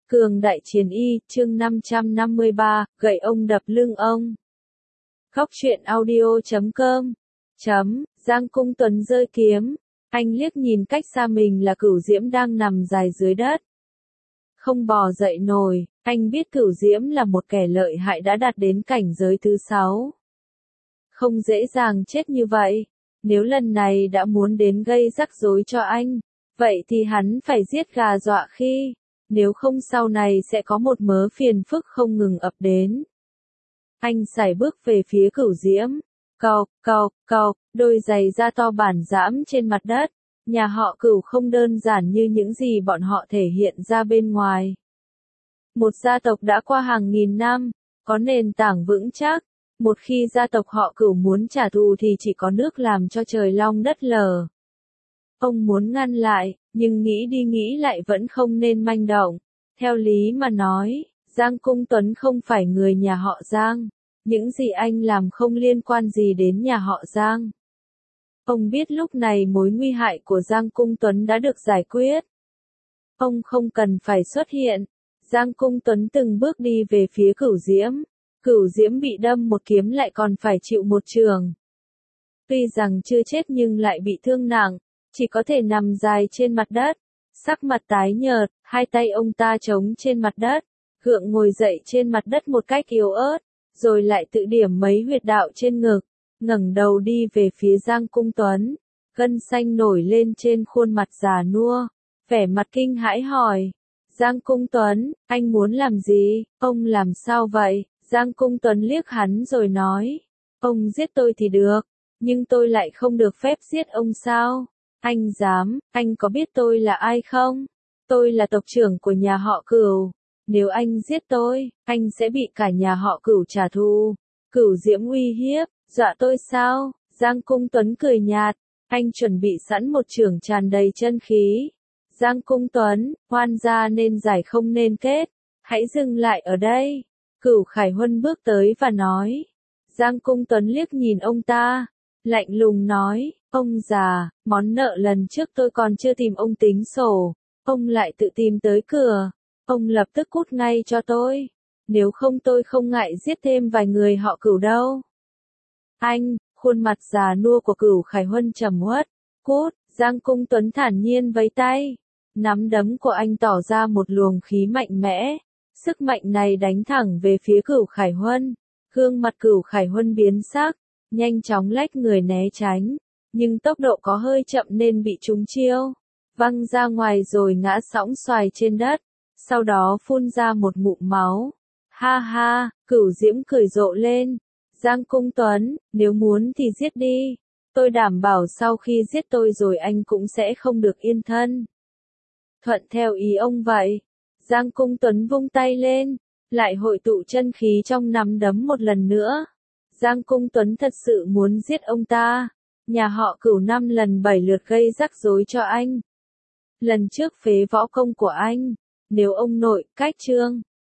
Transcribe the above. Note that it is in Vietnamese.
Cường đại chiến y, chương 553, gậy ông đập lưng ông. Góc truyện audio.com. Giang Cung Tuấn giơ kiếm, anh liếc nhìn cách xa mình là Cửu Diễm đang nằm dài dưới đất. Không bò dậy nổi, anh biết Cửu Diễm là một kẻ lợi hại đã đạt đến cảnh giới thứ 6. Không dễ dàng chết như vậy, nếu lần này đã muốn đến gây rắc rối cho anh, vậy thì hắn phải giết gà dọa khỉ. Nếu không sau này sẽ có một mớ phiền phức không ngừng ập đến. Anh sải bước về phía Cửu Diễm. Cộc, đôi giày da to bản giẫm trên mặt đất. Nhà họ Cửu không đơn giản như những gì bọn họ thể hiện ra bên ngoài. Một gia tộc đã qua hàng nghìn năm, có nền tảng vững chắc. Một khi gia tộc họ Cửu muốn trả thù thì chỉ có nước làm cho trời long đất lở. Ông muốn ngăn lại, nhưng nghĩ đi nghĩ lại vẫn không nên manh động. Theo lý mà nói, Giang Cung Tuấn không phải người nhà họ Giang. Những gì anh làm không liên quan gì đến nhà họ Giang. Ông biết lúc này mối nguy hại của Giang Cung Tuấn đã được giải quyết. Ông không cần phải xuất hiện. Giang Cung Tuấn từng bước đi về phía Cửu Diễm. Cửu Diễm bị đâm một kiếm lại còn phải chịu một chưởng. Tuy rằng chưa chết nhưng lại bị thương nặng. Chỉ có thể nằm dài trên mặt đất, sắc mặt tái nhợt, hai tay ông ta chống trên mặt đất, gượng ngồi dậy trên mặt đất một cách yếu ớt, rồi lại tự điểm mấy huyệt đạo trên ngực, ngẩng đầu đi về phía Giang Cung Tuấn, gân xanh nổi lên trên khuôn mặt già nua, vẻ mặt kinh hãi hỏi, Giang Cung Tuấn, anh muốn làm gì, ông làm sao vậy, Giang Cung Tuấn liếc hắn rồi nói, ông giết tôi thì được, nhưng tôi lại không được phép giết ông sao? Anh dám, anh có biết tôi là ai không? Tôi là tộc trưởng của nhà họ Cửu. Nếu anh giết tôi, anh sẽ bị cả nhà họ Cửu trả thù. Cửu Diễm uy hiếp, dọa tôi sao? Giang Cung Tuấn cười nhạt, anh chuẩn bị sẵn một chưởng tràn đầy chân khí. Giang Cung Tuấn, oan gia nên giải không nên kết. Hãy dừng lại ở đây. Cửu Khải Huân bước tới và nói. Giang Cung Tuấn liếc nhìn ông ta, lạnh lùng nói. Ông già, món nợ lần trước tôi còn chưa tìm ông tính sổ, ông lại tự tìm tới cửa, ông lập tức cút ngay cho tôi, nếu không tôi không ngại giết thêm vài người họ Cửu đâu. Anh, khuôn mặt già nua của Cửu Khải Huân trầm uất, cút, Giang Cung Tuấn thản nhiên vẫy tay, nắm đấm của anh tỏ ra một luồng khí mạnh mẽ, sức mạnh này đánh thẳng về phía Cửu Khải Huân, gương mặt Cửu Khải Huân biến sắc, nhanh chóng lách người né tránh. Nhưng tốc độ có hơi chậm nên bị trúng chiêu, văng ra ngoài rồi ngã sõng xoài trên đất, sau đó phun ra một ngụm máu. Ha ha, Cửu Diễm cười rộ lên. Giang Cung Tuấn, nếu muốn thì giết đi. Tôi đảm bảo sau khi giết tôi rồi anh cũng sẽ không được yên thân. Thuận theo ý ông vậy. Giang Cung Tuấn vung tay lên, lại hội tụ chân khí trong nắm đấm một lần nữa. Giang Cung Tuấn thật sự muốn giết ông ta. Nhà họ Cửu 5 lần 7 lượt gây rắc rối cho anh. Lần trước phế võ công của anh, nếu ông nội, cách Trương,